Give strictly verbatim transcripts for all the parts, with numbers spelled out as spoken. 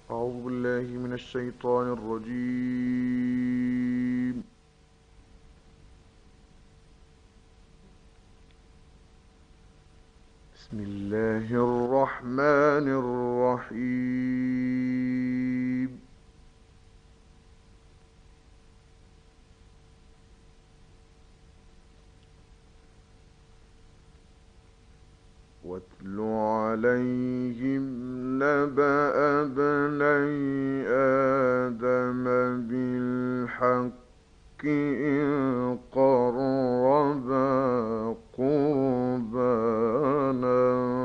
أعوذ بالله من الشيطان الرجيم. بسم الله الرحمن الرحيم. واتل عليهم نبأ ابني آدم بالحق إذ قربا قربانا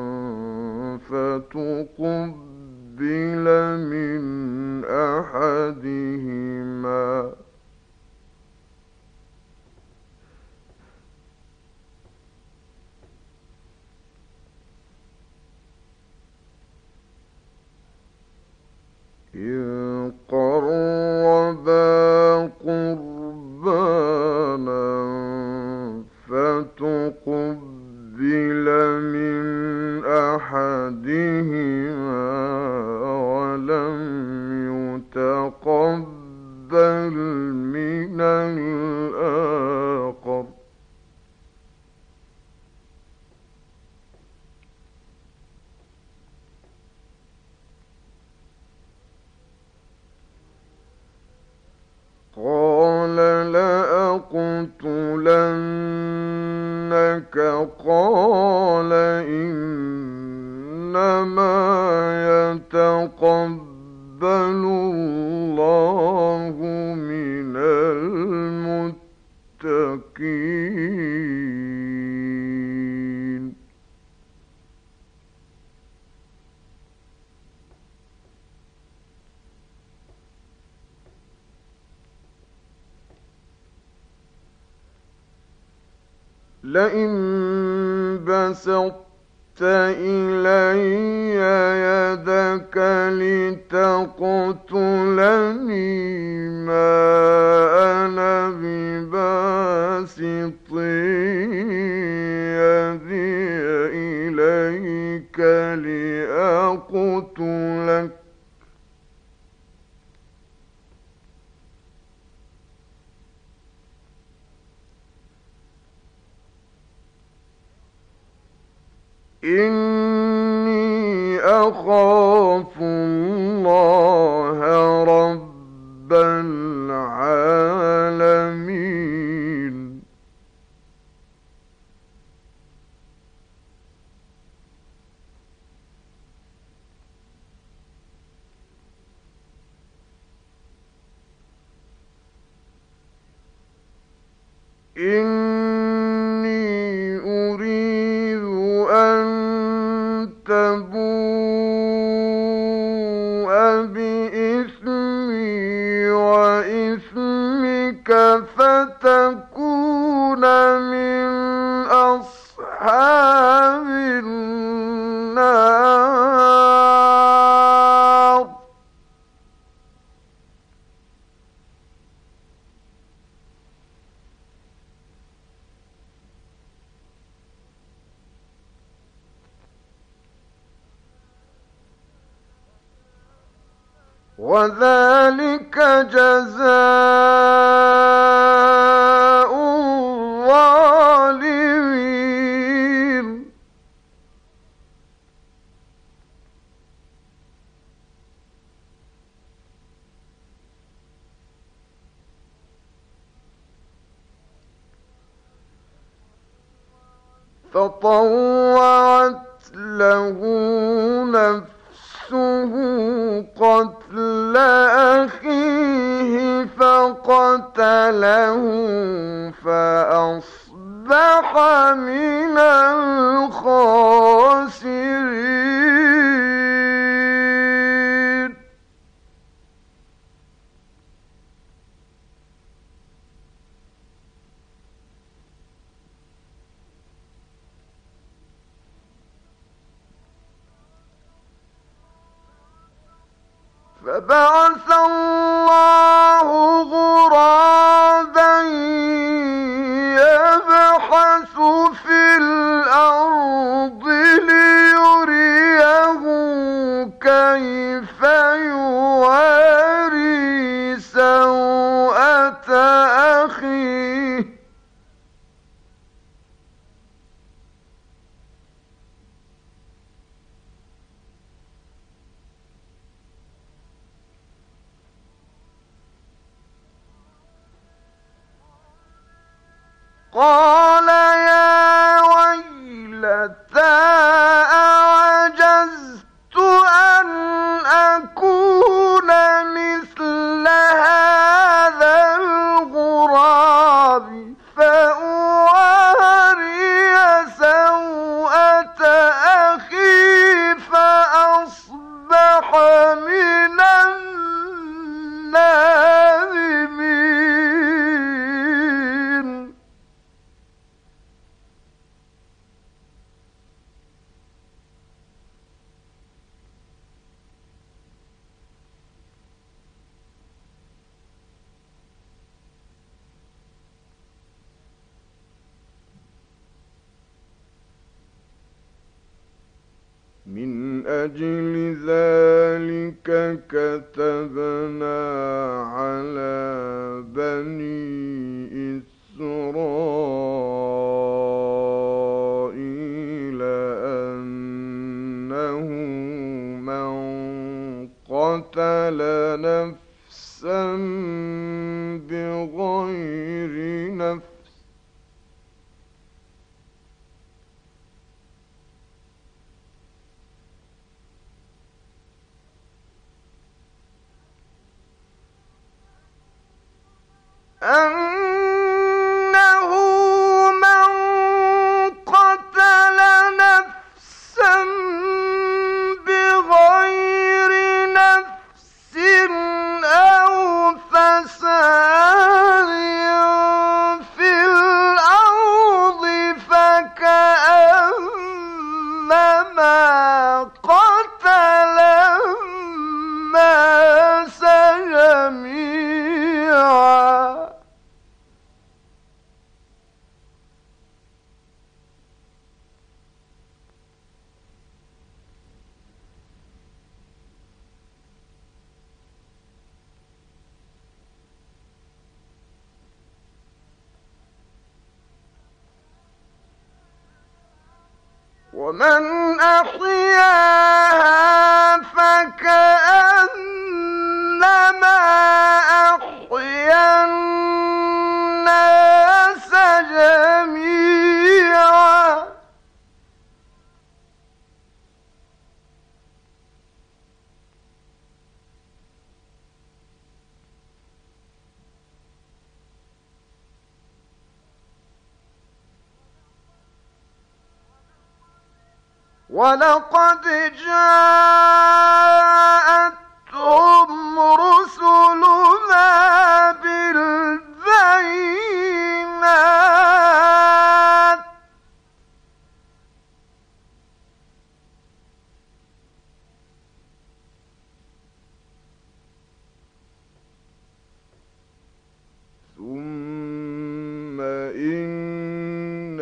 فتقبل من أحدهما إذ قربا قربانا فتقبل من أحدهما ولم يتقبل من الآخر قال لأقتلنك قال إنما يتقبل الله من المتقين. لئن بسطت إلي يدك لتقتلني ما أنا بباسط يدي إليك لأقتلك إني أخاف الله رب العالمين. إني أريد أن تبوء بإثمي وإثمك فتكون من أصحاب النار. وذلك جزاء الظالمين. فطوعت له نفسه قتل أخيه فقتله فأصبح من الخاسرين. فبعث الله غرابا يبحث في الأرض ليريه كيف يواري سوءة أخيه قال يا ويلتى أعجزت أن أكون مثل هذا الغراب فأواري سوءة أخي فأصبح من النادمين. من أجل ذلك كتبنا على بني إسرائيل أنه من قتل نفسا بغير نفس أنه من قتل نفسا بغير نفس أو فساد في الأرض فكأنما قتل الناس جميعا. ومن أحياها فكأنما أحيا الناس جميعا. ولقد جاءتهم رسلنا بالبينات ثم إن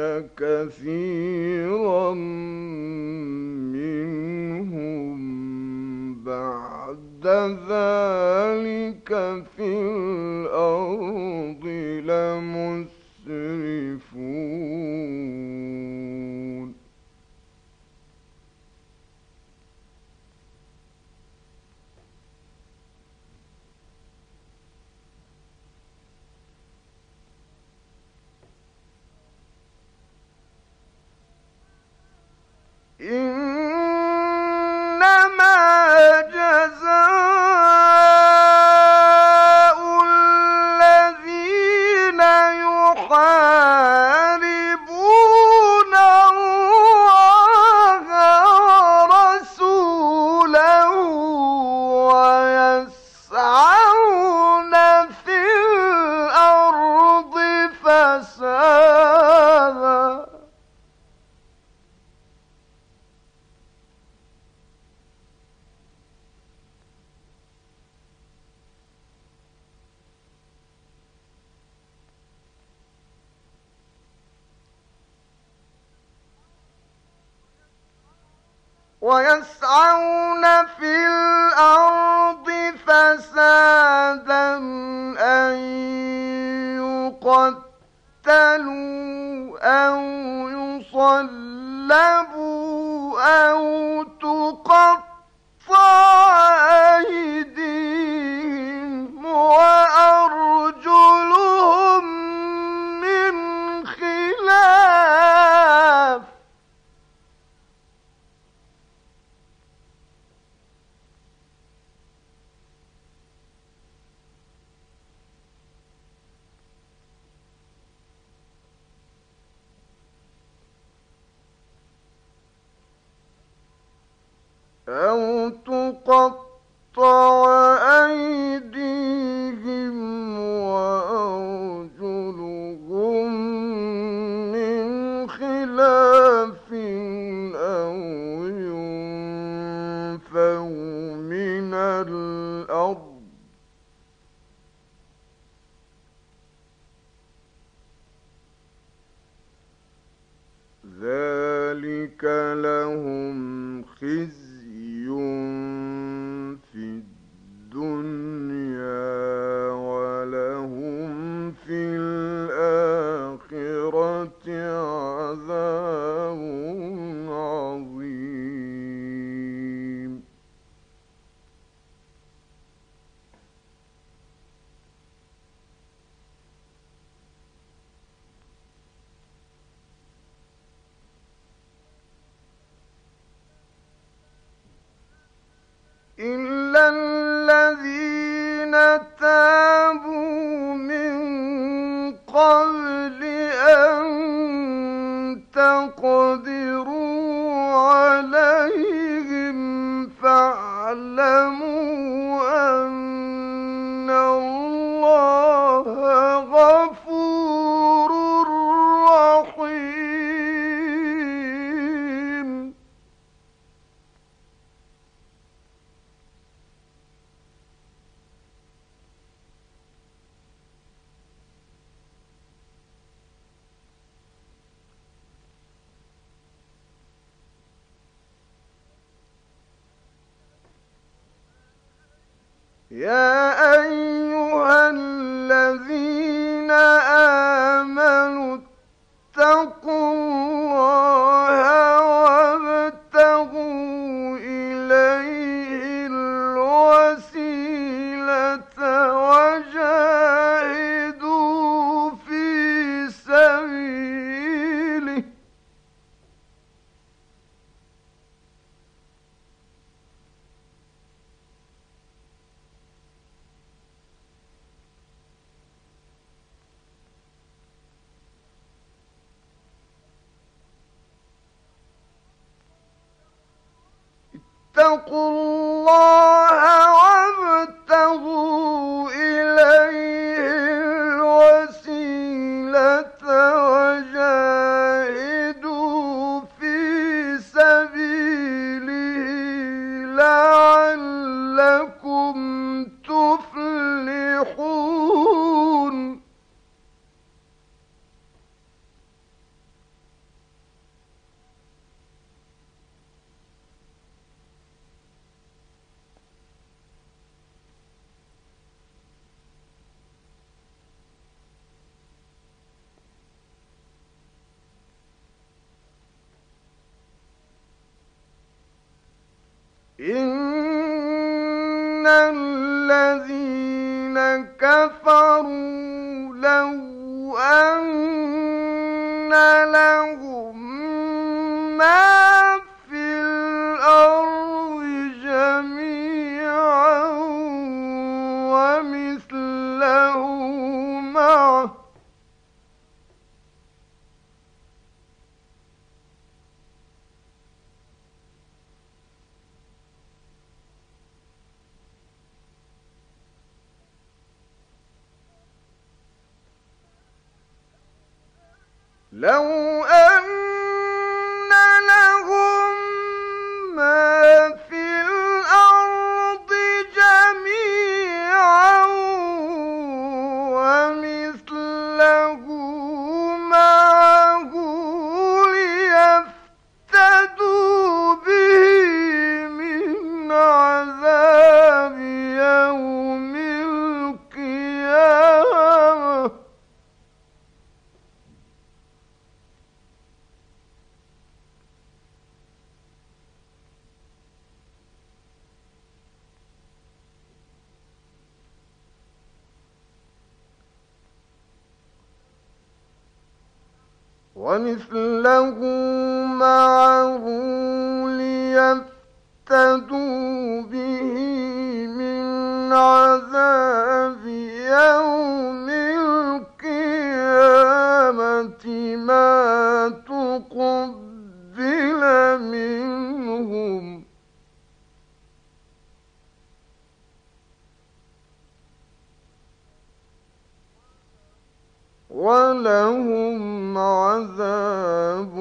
كثيرا بعد ذلك في الأرض لمسرفون. إنما جزاء الذين يحاربون الله ورسوله ويسعون في الأرض فسادا ويسعون في الأرض أيديهم وأرجلهم من خلاف أو ينفوا من الأرض ذلك لهم خزي في الدنيا ولهم في الآخرة عذاب عظيم. إلا الذين تابوا من قبل أن تقدروا عليهم فاعلموا أن الله غفور رحيم. يا أيها الذين آمنوا اتقوا الله وابتغوا إليه الوسيلة وجاهدوا في سبيله اتقوا الله وابتغوا إليه الوسيلة وجاهدوا في سبيله لعلكم تفلحون. إن الذين كفروا لو أن لهم ما في الأرض جميعا ومثله معه لو أن لهم ما في الأرض جميعا ومثله معه ليفتدوا به من عذاب يوم القيامة ومثله معه ليفتدوا به من عذاب يوم القيامة ما تقبل منهم وَلَهُمْ عَذَابٌ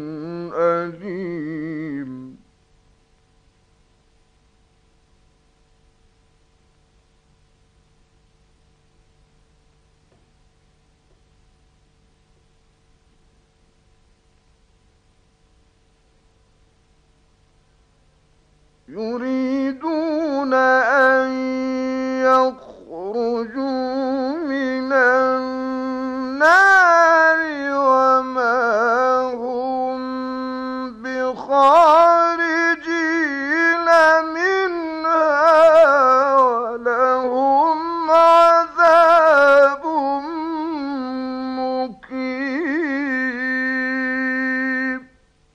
أَلِيمٌ. يريدون أن يخرجوا من النار وما هم بخارجين منها ولهم عذاب مقيم.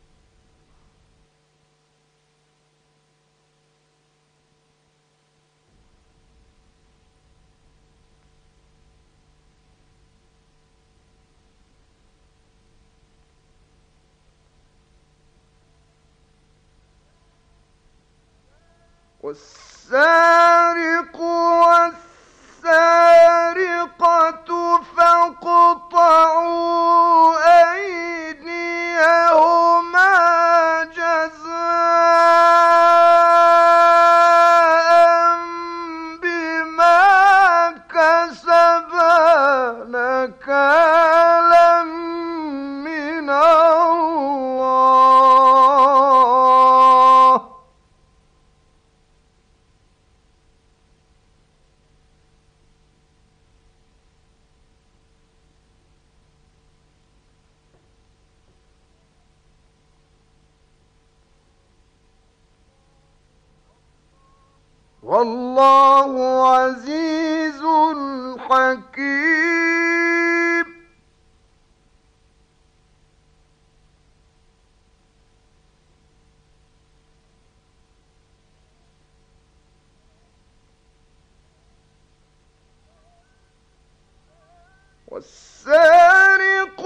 والسارق والسارقة فاقطعوا أيديهما جزاء بما كسبا نكالا من الله. والله عزيز حكيم. والسارق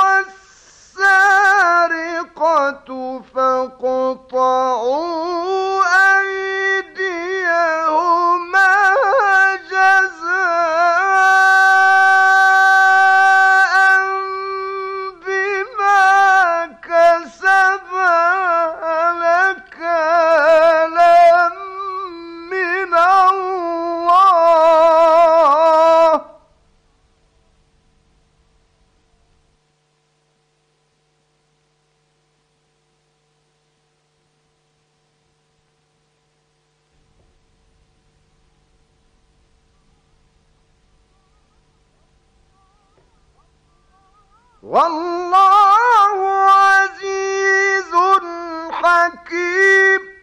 والسارقة فاقطعوا أيديهما جزاء بما كسبا نكالا من الله. والله عزيز حكيم.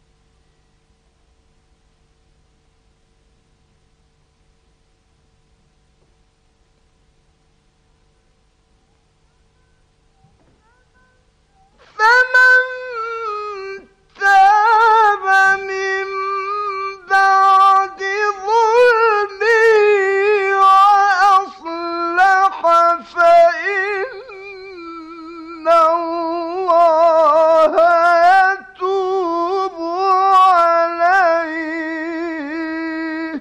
فمن تاب من بعد ظلمه وأصلح فإن الله يتوب عليه.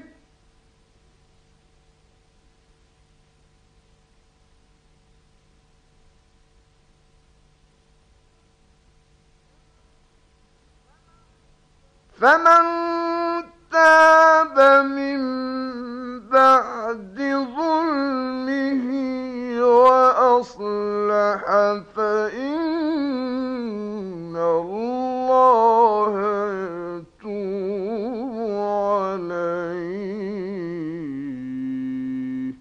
فمن تاب من بعد ظلمه وأصلح فإن الله يتوب عليه.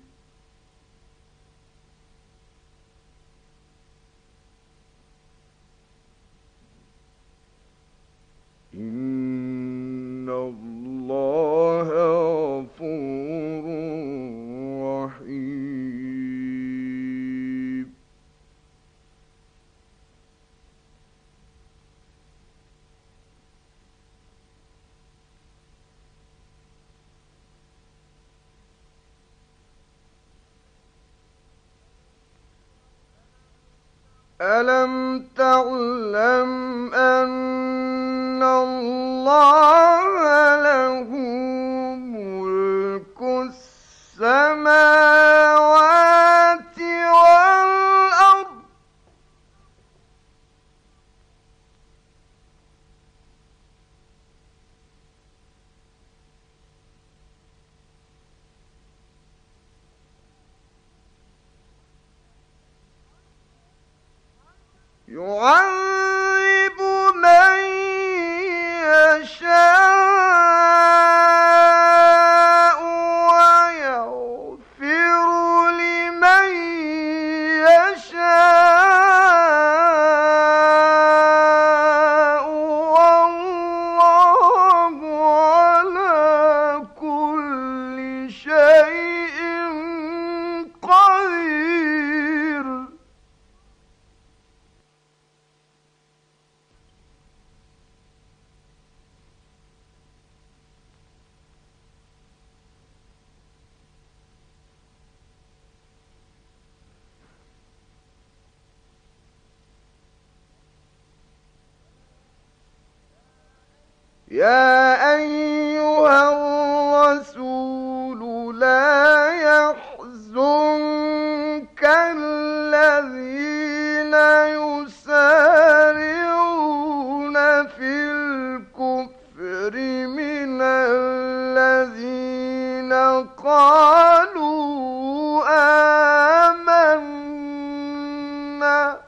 إن الله غفور رحيم. ألم تعلم أن الله له ملك السماوات يا أيها الرسول لا يحزنك الذين يسارعون في الكفر من الذين قالوا آمنا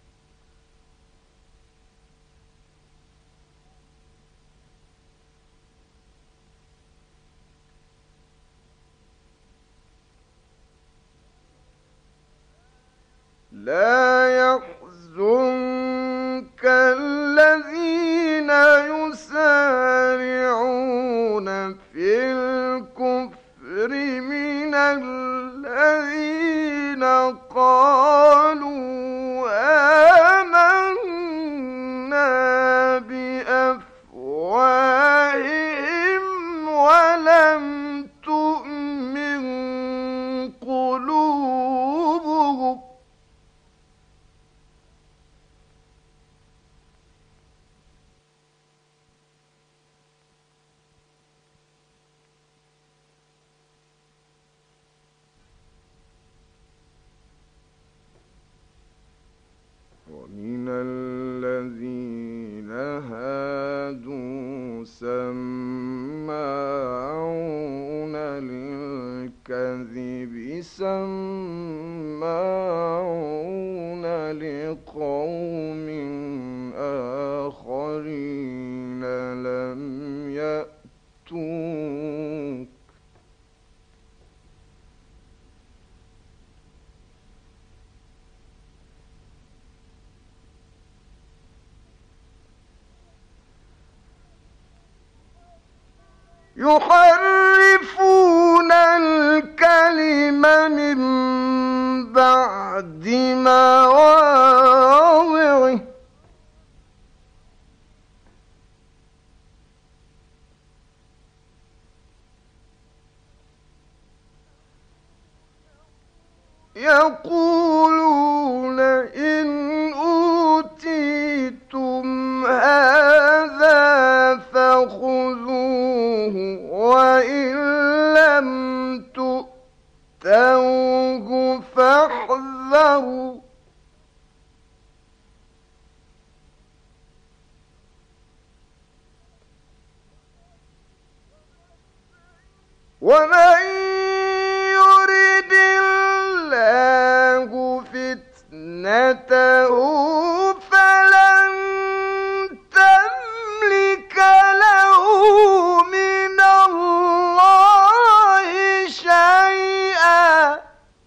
لا يحزنك الذين يسارعون في الكفر من الذين قالوا آمنا بأفواههم ولم تؤمن قلوبهم ومن الذين هادوا سماعون للكذب سماعون لقوم آخرين لم يأتوك يحرفون الكلم من بعد مواضعه يقولون إن أوتيتم هذا فخذوه وإن لم تؤتوه فاحذروا ومن يرد الله فتنته فلن تملك له من الله شيئا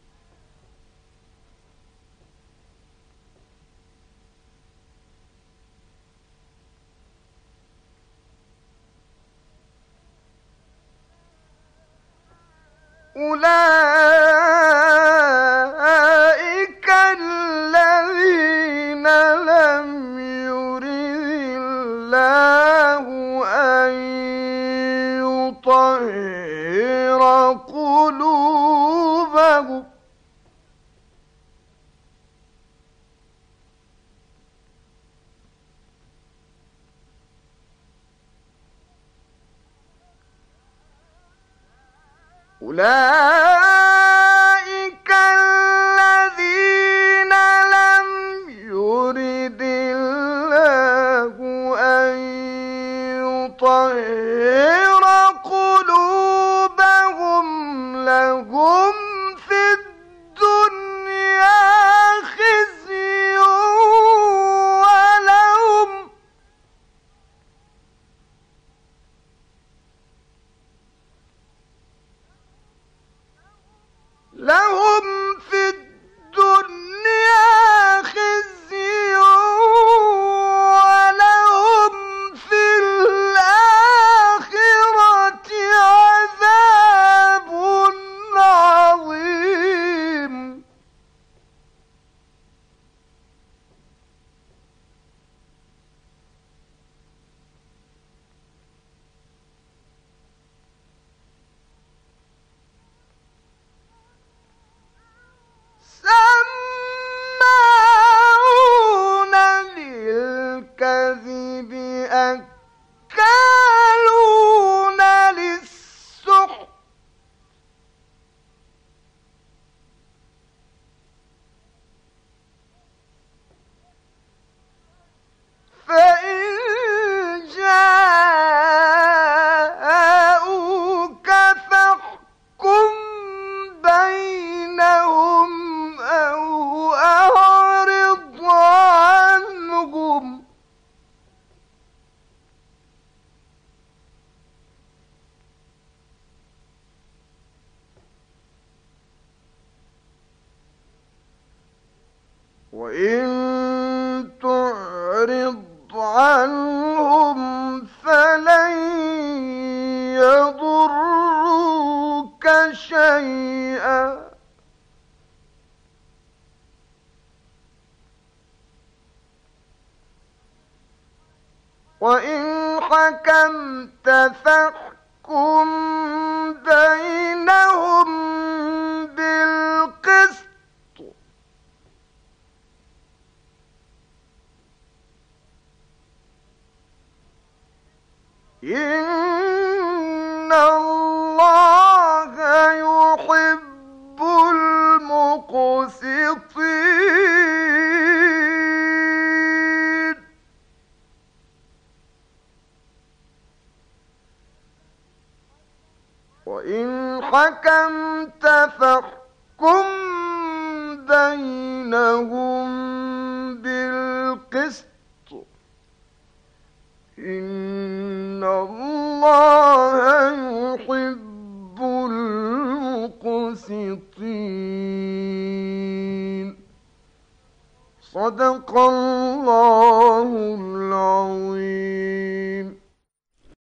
أولئك الذين لم يرد الله أن يطهر قلوبهم أولئك الذين لم يرد الله أن يطهر قلوبهم لهم في الدنيا خزي ولهم وإن حكمت فاحكم بينهم بالقسط إن الله يحب المقسطين. وإن حكمت فاحكم بينهم بالقسط إن الله يحب المقسطين. صدق الله العظيم.